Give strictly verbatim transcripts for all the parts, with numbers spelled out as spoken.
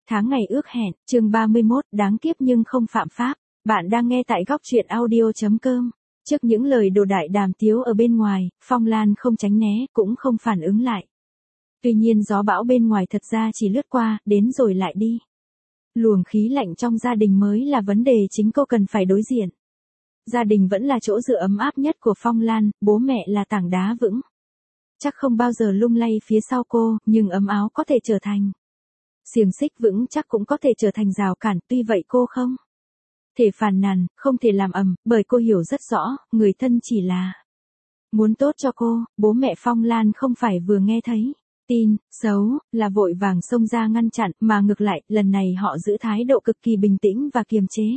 Tháng ngày ước hẹn, chương ba mươi mốt, đáng kiếp nhưng không phạm pháp. Bạn đang nghe tại góc truyện audio chấm com. Trước những lời đồ đại đàm tiếu ở bên ngoài, Phong Lan không tránh né, cũng không phản ứng lại. Tuy nhiên gió bão bên ngoài thật ra chỉ lướt qua, đến rồi lại đi. Luồng khí lạnh trong gia đình mới là vấn đề chính cô cần phải đối diện. Gia đình vẫn là chỗ dựa ấm áp nhất của Phong Lan, bố mẹ là tảng đá vững. Chắc không bao giờ lung lay phía sau cô, nhưng ấm áo có thể trở thành xiềng xích vững chắc cũng có thể trở thành rào cản, tuy vậy cô không thể phàn nàn, không thể làm ầm, bởi cô hiểu rất rõ, người thân chỉ là muốn tốt cho cô. Bố mẹ Phong Lan không phải vừa nghe thấy tin xấu là vội vàng xông ra ngăn chặn, mà ngược lại, lần này họ giữ thái độ cực kỳ bình tĩnh và kiềm chế.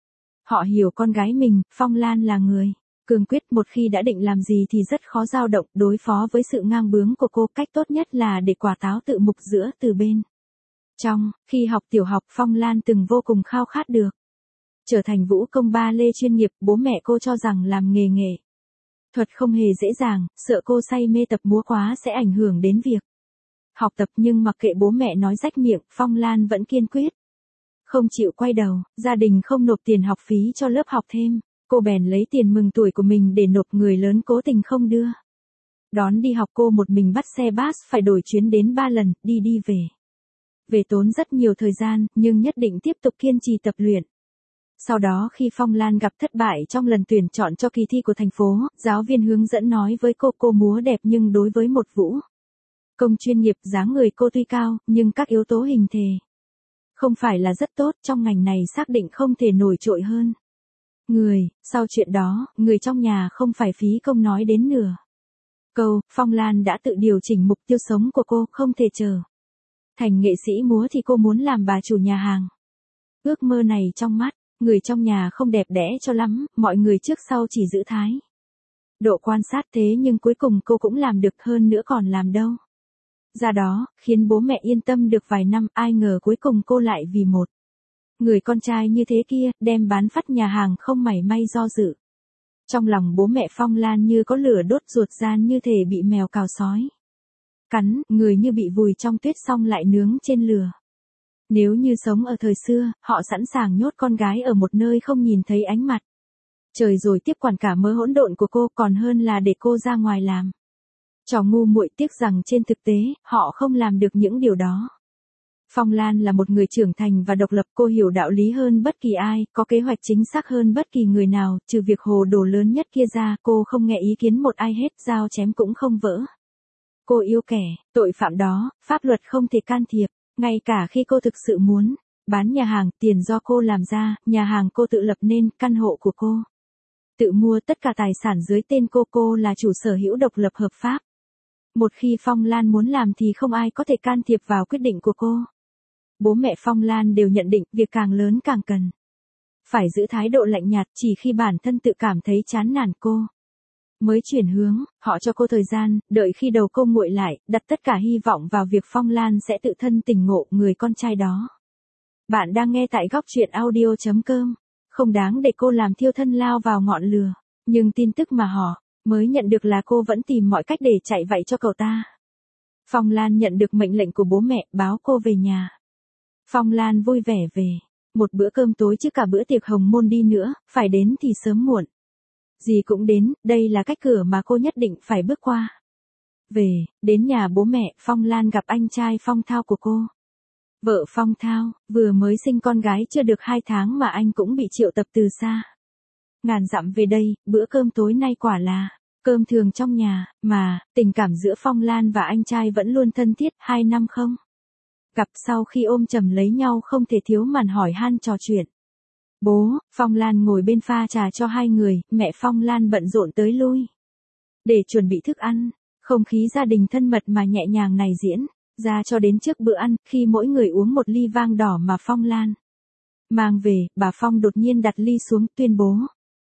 Họ hiểu con gái mình, Phong Lan là người cương quyết, một khi đã định làm gì thì rất khó dao động. Đối phó với sự ngang bướng của cô, cách tốt nhất là để quả táo tự mục giữa từ bên trong. Khi học tiểu học, Phong Lan từng vô cùng khao khát được trở thành vũ công ba lê chuyên nghiệp. Bố mẹ cô cho rằng làm nghề nghệ thuật không hề dễ dàng, sợ cô say mê tập múa quá sẽ ảnh hưởng đến việc học tập, nhưng mặc kệ bố mẹ nói rách miệng, Phong Lan vẫn kiên quyết không chịu quay đầu. Gia đình không nộp tiền học phí cho lớp học thêm, cô bèn lấy tiền mừng tuổi của mình để nộp. Người lớn cố tình không đưa đón đi học, cô một mình bắt xe bus phải đổi chuyến đến ba lần, đi đi về về tốn rất nhiều thời gian, nhưng nhất định tiếp tục kiên trì tập luyện. Sau đó khi Phong Lan gặp thất bại trong lần tuyển chọn cho kỳ thi của thành phố, giáo viên hướng dẫn nói với cô cô múa đẹp, nhưng đối với một vũ công chuyên nghiệp, dáng người cô tuy cao, nhưng các yếu tố hình thể không phải là rất tốt, trong ngành này xác định không thể nổi trội hơn người. Sau chuyện đó, người trong nhà không phải phí công nói đến nửa câu. Phong Lan đã tự điều chỉnh mục tiêu sống của cô, không thể trở thành nghệ sĩ múa thì cô muốn làm bà chủ nhà hàng. Ước mơ này trong mắt người trong nhà không đẹp đẽ cho lắm, mọi người trước sau chỉ giữ thái độ quan sát, thế nhưng cuối cùng cô cũng làm được, hơn nữa còn làm đâu ra đó, khiến bố mẹ yên tâm được vài năm. Ai ngờ cuối cùng cô lại vì một người con trai như thế kia, đem bán phát nhà hàng không mảy may do dự. Trong lòng bố mẹ Phong Lan như có lửa đốt ruột gian, như thể bị mèo cào sói cắn, người như bị vùi trong tuyết xong lại nướng trên lửa. Nếu như sống ở thời xưa, họ sẵn sàng nhốt con gái ở một nơi không nhìn thấy ánh mặt trời rồi tiếp quản cả mớ hỗn độn của cô, còn hơn là để cô ra ngoài làm trò ngu muội. Tiếc rằng trên thực tế, họ không làm được những điều đó. Phong Lan là một người trưởng thành và độc lập, cô hiểu đạo lý hơn bất kỳ ai, có kế hoạch chính xác hơn bất kỳ người nào, trừ việc hồ đồ lớn nhất kia ra, cô không nghe ý kiến một ai hết, dao chém cũng không vỡ. Cô yêu kẻ tội phạm đó, pháp luật không thể can thiệp, ngay cả khi cô thực sự muốn bán nhà hàng, tiền do cô làm ra, nhà hàng cô tự lập nên, căn hộ của cô tự mua, tất cả tài sản dưới tên cô, cô là chủ sở hữu độc lập hợp pháp. Một khi Phong Lan muốn làm thì không ai có thể can thiệp vào quyết định của cô. Bố mẹ Phong Lan đều nhận định, việc càng lớn càng cần phải giữ thái độ lạnh nhạt, chỉ khi bản thân tự cảm thấy chán nản cô mới chuyển hướng. Họ cho cô thời gian, đợi khi đầu cô nguội lại, đặt tất cả hy vọng vào việc Phong Lan sẽ tự thân tỉnh ngộ người con trai đó. Bạn đang nghe tại góc truyện audio chấm com. Không đáng để cô làm thiêu thân lao vào ngọn lửa, nhưng tin tức mà họ mới nhận được là cô vẫn tìm mọi cách để chạy vậy cho cậu ta. Phong Lan nhận được mệnh lệnh của bố mẹ, báo cô về nhà. Phong Lan vui vẻ về một bữa cơm tối chứ cả bữa tiệc hồng môn đi nữa, phải đến thì sớm muộn gì cũng đến, đây là cách cửa mà cô nhất định phải bước qua. Về đến nhà bố mẹ, Phong Lan gặp anh trai Phong Thao của cô. Vợ Phong Thao vừa mới sinh con gái chưa được hai tháng mà anh cũng bị triệu tập từ xa ngàn dặm về đây. Bữa cơm tối nay quả là cơm thường trong nhà, mà tình cảm giữa Phong Lan và anh trai vẫn luôn thân thiết. Hai năm không gặp, sau khi ôm chầm lấy nhau không thể thiếu màn hỏi han trò chuyện. Bố Phong Lan ngồi bên pha trà cho hai người, mẹ Phong Lan bận rộn tới lui để chuẩn bị thức ăn. Không khí gia đình thân mật mà nhẹ nhàng này diễn ra cho đến trước bữa ăn, khi mỗi người uống một ly vang đỏ mà Phong Lan mang về, bà Phong đột nhiên đặt ly xuống, tuyên bố: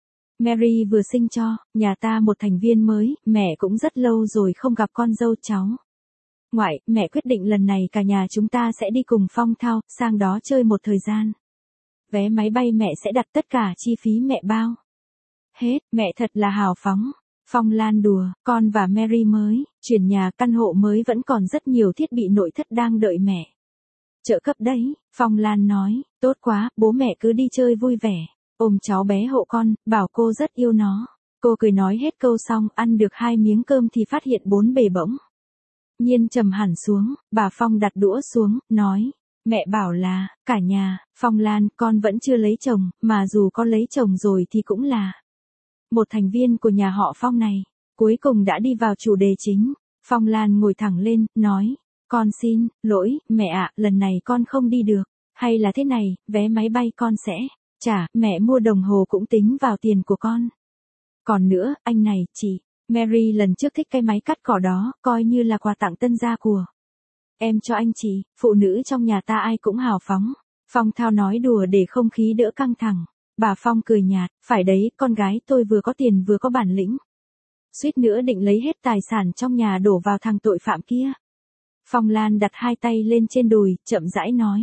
Mary vừa sinh cho nhà ta một thành viên mới, mẹ cũng rất lâu rồi không gặp con dâu cháu ngoại, mẹ quyết định lần này cả nhà chúng ta sẽ đi cùng Phong Thao sang đó chơi một thời gian. Vé máy bay mẹ sẽ đặt, tất cả chi phí mẹ bao hết. Mẹ thật là hào phóng. Phong Lan đùa, con và Mary mới chuyển nhà, căn hộ mới vẫn còn rất nhiều thiết bị nội thất đang đợi mẹ trợ cấp đấy, Phong Lan nói, tốt quá, bố mẹ cứ đi chơi vui vẻ, ôm cháu bé hộ con, bảo cô rất yêu nó. Cô cười nói hết câu xong, ăn được hai miếng cơm thì phát hiện bốn bề bỗng nhiên trầm hẳn xuống, bà Phong đặt đũa xuống, nói, mẹ bảo là, cả nhà, Phong Lan, con vẫn chưa lấy chồng, mà dù con lấy chồng rồi thì cũng là một thành viên của nhà họ Phong này. Cuối cùng đã đi vào chủ đề chính, Phong Lan ngồi thẳng lên, nói, con xin, lỗi, mẹ ạ, lần này con không đi được, hay là thế này, vé máy bay con sẽ trả, mẹ mua đồng hồ cũng tính vào tiền của con. Còn nữa, anh này, chị, Mary lần trước thích cái máy cắt cỏ đó, coi như là quà tặng tân gia của em cho anh chị, phụ nữ trong nhà ta ai cũng hào phóng. Phong Thao nói đùa để không khí đỡ căng thẳng. Bà Phong cười nhạt, phải đấy, con gái tôi vừa có tiền vừa có bản lĩnh. Suýt nữa định lấy hết tài sản trong nhà đổ vào thằng tội phạm kia. Phong Lan đặt hai tay lên trên đùi, chậm rãi nói.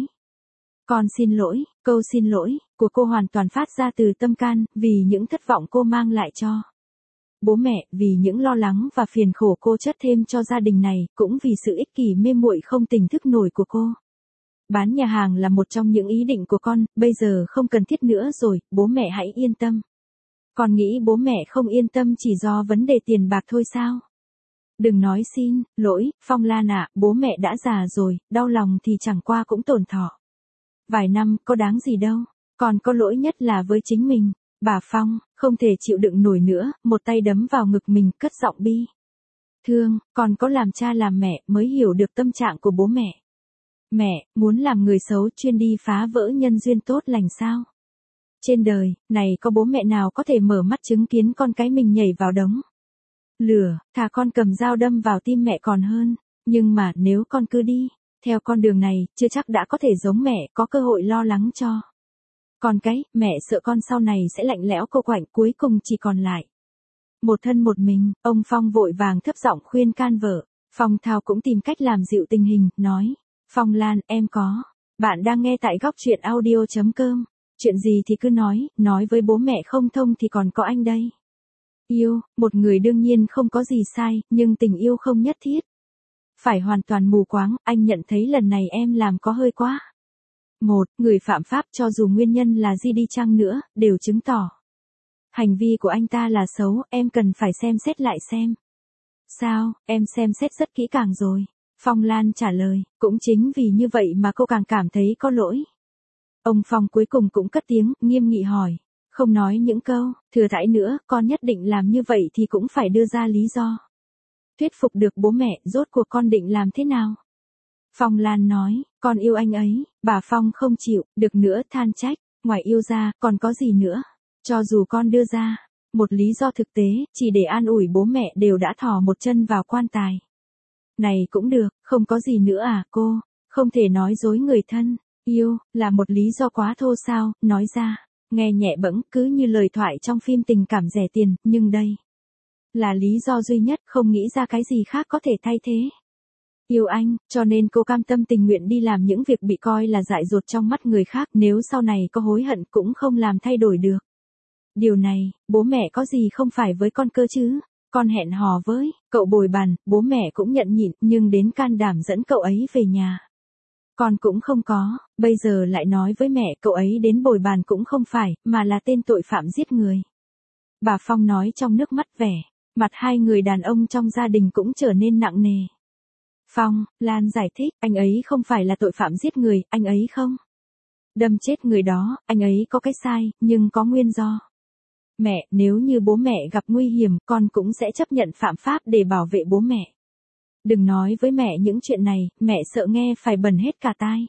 Con xin lỗi, câu xin lỗi của cô hoàn toàn phát ra từ tâm can, vì những thất vọng cô mang lại cho bố mẹ, vì những lo lắng và phiền khổ cô chất thêm cho gia đình này, cũng vì sự ích kỷ mê muội không tỉnh thức nổi của cô. Bán nhà hàng là một trong những ý định của con, bây giờ không cần thiết nữa rồi, bố mẹ hãy yên tâm. Con nghĩ bố mẹ không yên tâm chỉ do vấn đề tiền bạc thôi sao? Đừng nói xin, lỗi, Phong Lan ạ, bố mẹ đã già rồi, đau lòng thì chẳng qua cũng tổn thọ. Vài năm, có đáng gì đâu, còn có lỗi nhất là với chính mình. Bà Phong, không thể chịu đựng nổi nữa, một tay đấm vào ngực mình, cất giọng bi thương, còn có làm cha làm mẹ mới hiểu được tâm trạng của bố mẹ. Mẹ, muốn làm người xấu chuyên đi phá vỡ nhân duyên tốt lành sao? Trên đời, này có bố mẹ nào có thể mở mắt chứng kiến con cái mình nhảy vào đống lửa, thà con cầm dao đâm vào tim mẹ còn hơn. Nhưng mà nếu con cứ đi theo con đường này, chưa chắc đã có thể giống mẹ, có cơ hội lo lắng cho con cái, mẹ sợ con sau này sẽ lạnh lẽo cô quạnh, cuối cùng chỉ còn lại một thân một mình. Ông Phong vội vàng thấp giọng khuyên can vợ. Phong Thao cũng tìm cách làm dịu tình hình, nói, Phong Lan, em có, bạn đang nghe tại góc truyện audio chấm com, chuyện gì thì cứ nói, nói với bố mẹ không thông thì còn có anh đây. Yêu, một người đương nhiên không có gì sai, nhưng tình yêu không nhất thiết phải hoàn toàn mù quáng, anh nhận thấy lần này em làm có hơi quá. Một, người phạm pháp cho dù nguyên nhân là gì đi chăng nữa, đều chứng tỏ hành vi của anh ta là xấu, em cần phải xem xét lại xem. Sao, em xem xét rất kỹ càng rồi. Phong Lan trả lời, cũng chính vì như vậy mà cô càng cảm thấy có lỗi. Ông Phong cuối cùng cũng cất tiếng, nghiêm nghị hỏi, không nói những câu thừa thãi nữa, con nhất định làm như vậy thì cũng phải đưa ra lý do. Thuyết phục được bố mẹ, rốt cuộc con định làm thế nào? Phong Lan nói, con yêu anh ấy. Bà Phong không chịu được nữa, than trách, ngoài yêu ra, còn có gì nữa? Cho dù con đưa ra một lý do thực tế, chỉ để an ủi bố mẹ đều đã thò một chân vào quan tài này cũng được, không có gì nữa à cô? Không thể nói dối người thân. Yêu, là một lý do quá thô sao, nói ra, nghe nhẹ bẫng, cứ như lời thoại trong phim tình cảm rẻ tiền, nhưng đây là lý do duy nhất, không nghĩ ra cái gì khác có thể thay thế. Yêu anh, cho nên cô cam tâm tình nguyện đi làm những việc bị coi là dại dột trong mắt người khác, nếu sau này có hối hận cũng không làm thay đổi được. Điều này, bố mẹ có gì không phải với con cơ chứ? Con hẹn hò với cậu bồi bàn, bố mẹ cũng nhận nhịn, nhưng đến can đảm dẫn cậu ấy về nhà con cũng không có, bây giờ lại nói với mẹ cậu ấy đến bồi bàn cũng không phải, mà là tên tội phạm giết người. Bà Phong nói trong nước mắt vẻ, mặt hai người đàn ông trong gia đình cũng trở nên nặng nề. Phong, Lan giải thích, anh ấy không phải là tội phạm giết người, anh ấy không đâm chết người đó, anh ấy có cái sai, nhưng có nguyên do. Mẹ, nếu như bố mẹ gặp nguy hiểm, con cũng sẽ chấp nhận phạm pháp để bảo vệ bố mẹ. Đừng nói với mẹ những chuyện này, mẹ sợ nghe phải bẩn hết cả tai.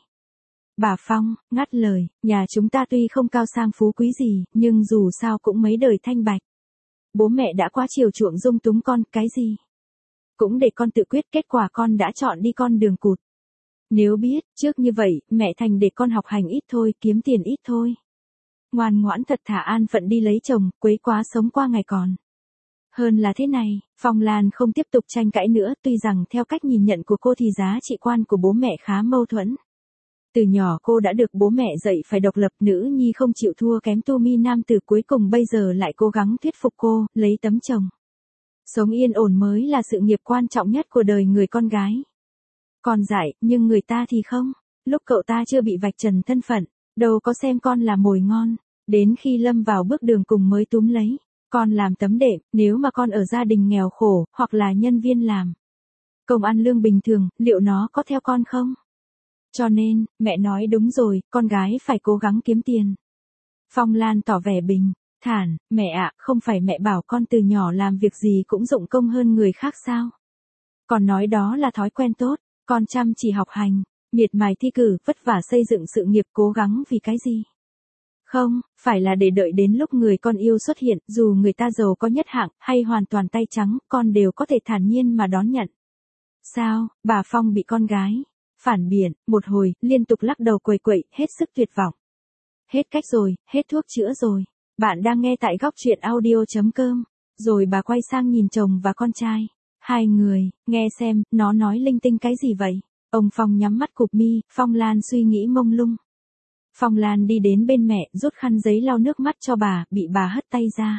Bà Phong, ngắt lời, nhà chúng ta tuy không cao sang phú quý gì, nhưng dù sao cũng mấy đời thanh bạch. Bố mẹ đã quá chiều chuộng dung túng con, cái gì cũng để con tự quyết, kết quả con đã chọn đi con đường cụt. Nếu biết, trước như vậy, mẹ thành để con học hành ít thôi, kiếm tiền ít thôi. Ngoan ngoãn thật thà an phận đi lấy chồng, quấy quá sống qua ngày còn hơn là thế này. Phong Lan không tiếp tục tranh cãi nữa, tuy rằng theo cách nhìn nhận của cô thì giá trị quan của bố mẹ khá mâu thuẫn. Từ nhỏ cô đã được bố mẹ dạy phải độc lập, nữ nhi không chịu thua kém tu mi nam tử, cuối cùng bây giờ lại cố gắng thuyết phục cô, lấy tấm chồng sống yên ổn mới là sự nghiệp quan trọng nhất của đời người con gái. Còn dạy, nhưng người ta thì không. lúc cậu ta chưa bị vạch trần thân phận, đâu có xem con là mồi ngon, đến khi lâm vào bước đường cùng mới túm lấy, con làm tấm đệm, nếu mà con ở gia đình nghèo khổ, hoặc là nhân viên làm công ăn lương bình thường, liệu nó có theo con không? Cho nên, mẹ nói đúng rồi, con gái phải cố gắng kiếm tiền. Phong Lan tỏ vẻ bình thản, mẹ ạ, không phải mẹ bảo con từ nhỏ làm việc gì cũng dụng công hơn người khác sao? Con nói đó là thói quen tốt, con chăm chỉ học hành, miệt mài thi cử, vất vả xây dựng sự nghiệp, cố gắng vì cái gì? Không, phải là để đợi đến lúc người con yêu xuất hiện, dù người ta giàu có nhất hạng, hay hoàn toàn tay trắng, con đều có thể thản nhiên mà đón nhận. Sao, bà Phong bị con gái phản biện, một hồi, liên tục lắc đầu quầy quậy, hết sức tuyệt vọng. Hết cách rồi, hết thuốc chữa rồi. Bạn đang nghe tại góc truyện audio chấm com. Rồi bà quay sang nhìn chồng và con trai. Hai người, nghe xem, nó nói linh tinh cái gì vậy? Ông Phong nhắm mắt cụp mi, Phong Lan suy nghĩ mông lung. Phong Lan đi đến bên mẹ, rút khăn giấy lau nước mắt cho bà, bị bà hất tay ra.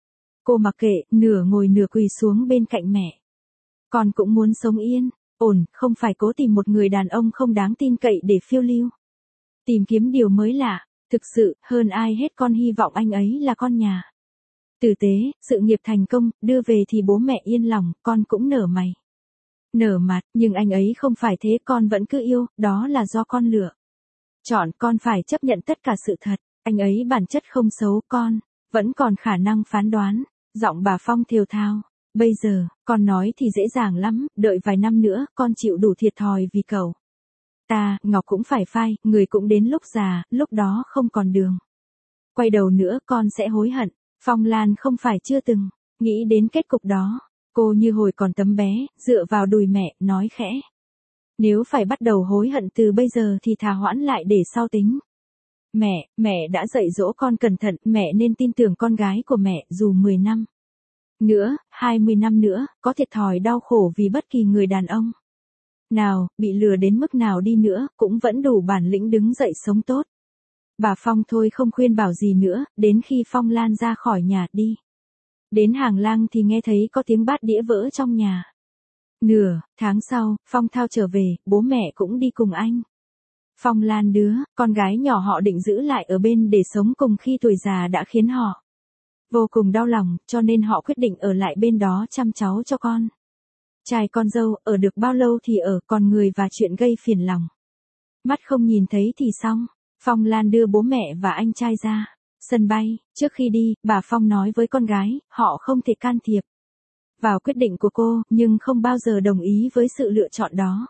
Cô mặc kệ, nửa ngồi nửa quỳ xuống bên cạnh mẹ. Con cũng muốn sống yên, ổn, không phải cố tìm một người đàn ông không đáng tin cậy để phiêu lưu. Tìm kiếm điều mới lạ, thực sự, hơn ai hết con hy vọng anh ấy là con nhà. Tử tế, sự nghiệp thành công, đưa về thì bố mẹ yên lòng, con cũng nở mày. Nở mặt, nhưng anh ấy không phải thế, con vẫn cứ yêu, đó là do con lựa. Chọn, con phải chấp nhận tất cả sự thật, anh ấy bản chất không xấu, con vẫn còn khả năng phán đoán. Giọng bà Phong thều thào. Bây giờ, con nói thì dễ dàng lắm, đợi vài năm nữa, con chịu đủ thiệt thòi vì cậu. Ta, Ngọc cũng phải phai, người cũng đến lúc già, lúc đó không còn đường. Quay đầu nữa con sẽ hối hận. Phong Lan không phải chưa từng nghĩ đến kết cục đó. Cô như hồi còn tấm bé, dựa vào đùi mẹ, nói khẽ. Nếu phải bắt đầu hối hận từ bây giờ thì thà hoãn lại để sau tính. Mẹ, mẹ đã dạy dỗ con cẩn thận, mẹ nên tin tưởng con gái của mẹ dù mười năm. Nữa, hai mươi năm nữa, có thiệt thòi đau khổ vì bất kỳ người đàn ông nào, bị lừa đến mức nào đi nữa, cũng vẫn đủ bản lĩnh đứng dậy sống tốt. Bà Phong thôi không khuyên bảo gì nữa, đến khi Phong Lan ra khỏi nhà đi. Đến hàng lang thì nghe thấy có tiếng bát đĩa vỡ trong nhà. Nửa tháng sau, Phong Thao trở về, bố mẹ cũng đi cùng anh. Phong Lan đứa, con gái nhỏ họ định giữ lại ở bên để sống cùng khi tuổi già đã khiến họ vô cùng đau lòng, cho nên họ quyết định ở lại bên đó chăm cháu cho con trai con dâu, ở được bao lâu thì ở, còn người và chuyện gây phiền lòng. Mắt không nhìn thấy thì xong. Phong Lan đưa bố mẹ và anh trai ra sân bay, trước khi đi, bà Phong nói với con gái, họ không thể can thiệp vào quyết định của cô, nhưng không bao giờ đồng ý với sự lựa chọn đó.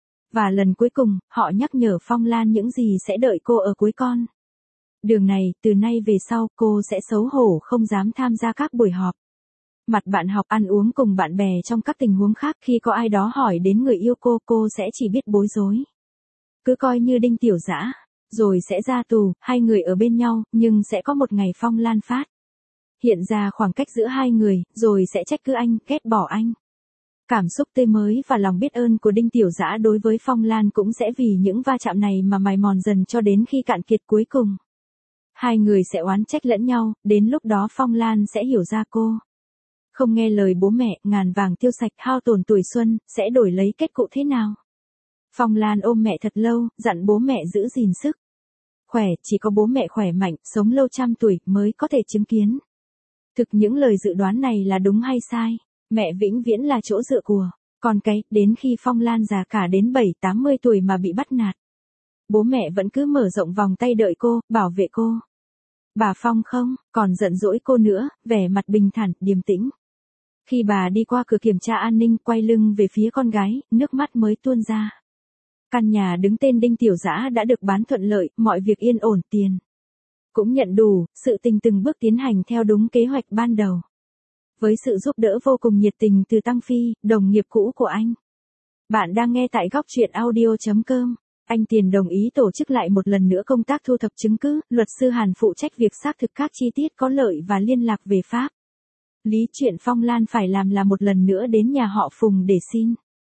Và lần cuối cùng, họ nhắc nhở Phong Lan những gì sẽ đợi cô ở cuối con đường này, từ nay về sau, cô sẽ xấu hổ không dám tham gia các buổi họp mặt bạn học, ăn uống cùng bạn bè trong các tình huống khác. Khi có ai đó hỏi đến người yêu cô, cô sẽ chỉ biết bối rối. Cứ coi như Đinh Tiểu Dã, rồi sẽ ra tù, hai người ở bên nhau, nhưng sẽ có một ngày Phong Lan phát hiện ra khoảng cách giữa hai người, rồi sẽ trách cứ anh, ghét bỏ anh. Cảm xúc tươi mới và lòng biết ơn của Đinh Tiểu Dã đối với Phong Lan cũng sẽ vì những va chạm này mà mài mòn dần cho đến khi cạn kiệt cuối cùng. Hai người sẽ oán trách lẫn nhau, đến lúc đó Phong Lan sẽ hiểu ra cô không nghe lời bố mẹ, ngàn vàng tiêu sạch, hao tổn tuổi xuân, sẽ đổi lấy kết cục thế nào. Phong Lan ôm mẹ thật lâu, dặn bố mẹ giữ gìn sức khỏe, chỉ có bố mẹ khỏe mạnh, sống lâu trăm tuổi mới có thể chứng kiến thực những lời dự đoán này là đúng hay sai. Mẹ vĩnh viễn là chỗ dựa của con cái, đến khi Phong Lan già cả đến bảy tám mươi tuổi mà bị bắt nạt, bố mẹ vẫn cứ mở rộng vòng tay đợi cô, bảo vệ cô. Bà Phong không còn giận dỗi cô nữa, vẻ mặt bình thản, điềm tĩnh. Khi bà đi qua cửa kiểm tra an ninh, quay lưng về phía con gái, nước mắt mới tuôn ra. Căn nhà đứng tên Đinh Tiểu Dã đã được bán thuận lợi, mọi việc yên ổn, tiền cũng nhận đủ, sự tình từng bước tiến hành theo đúng kế hoạch ban đầu. Với sự giúp đỡ vô cùng nhiệt tình từ Tăng Phi, đồng nghiệp cũ của anh. Bạn đang nghe tại góc truyện audio chấm com. Anh Tiền đồng ý tổ chức lại một lần nữa công tác thu thập chứng cứ, luật sư Hàn phụ trách việc xác thực các chi tiết có lợi và liên lạc về pháp lý. Chuyện Phong Lan phải làm là một lần nữa đến nhà họ Phùng để xin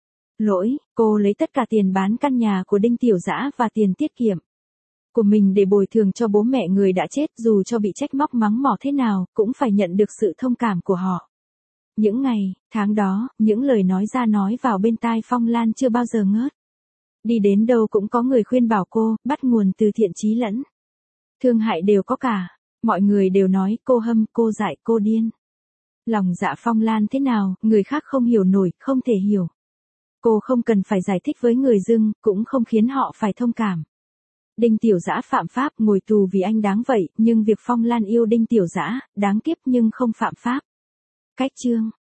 lỗi. Cô lấy tất cả tiền bán căn nhà của Đinh Tiểu Dã và tiền tiết kiệm của mình để bồi thường cho bố mẹ người đã chết, dù cho bị trách móc mắng mỏ thế nào, cũng phải nhận được sự thông cảm của họ. Những ngày, tháng đó, những lời nói ra nói vào bên tai Phong Lan chưa bao giờ ngớt. Đi đến đâu cũng có người khuyên bảo cô, bắt nguồn từ thiện chí lẫn thương hại đều có cả. Mọi người đều nói cô hâm, cô dại, cô điên. Lòng dạ Phong Lan thế nào, người khác không hiểu nổi, không thể hiểu. Cô không cần phải giải thích với người dưng, cũng không khiến họ phải thông cảm. Đinh Tiểu Dã phạm pháp, ngồi tù vì anh đáng vậy, nhưng việc Phong Lan yêu Đinh Tiểu Dã, đáng kiếp nhưng không phạm pháp. Cách chương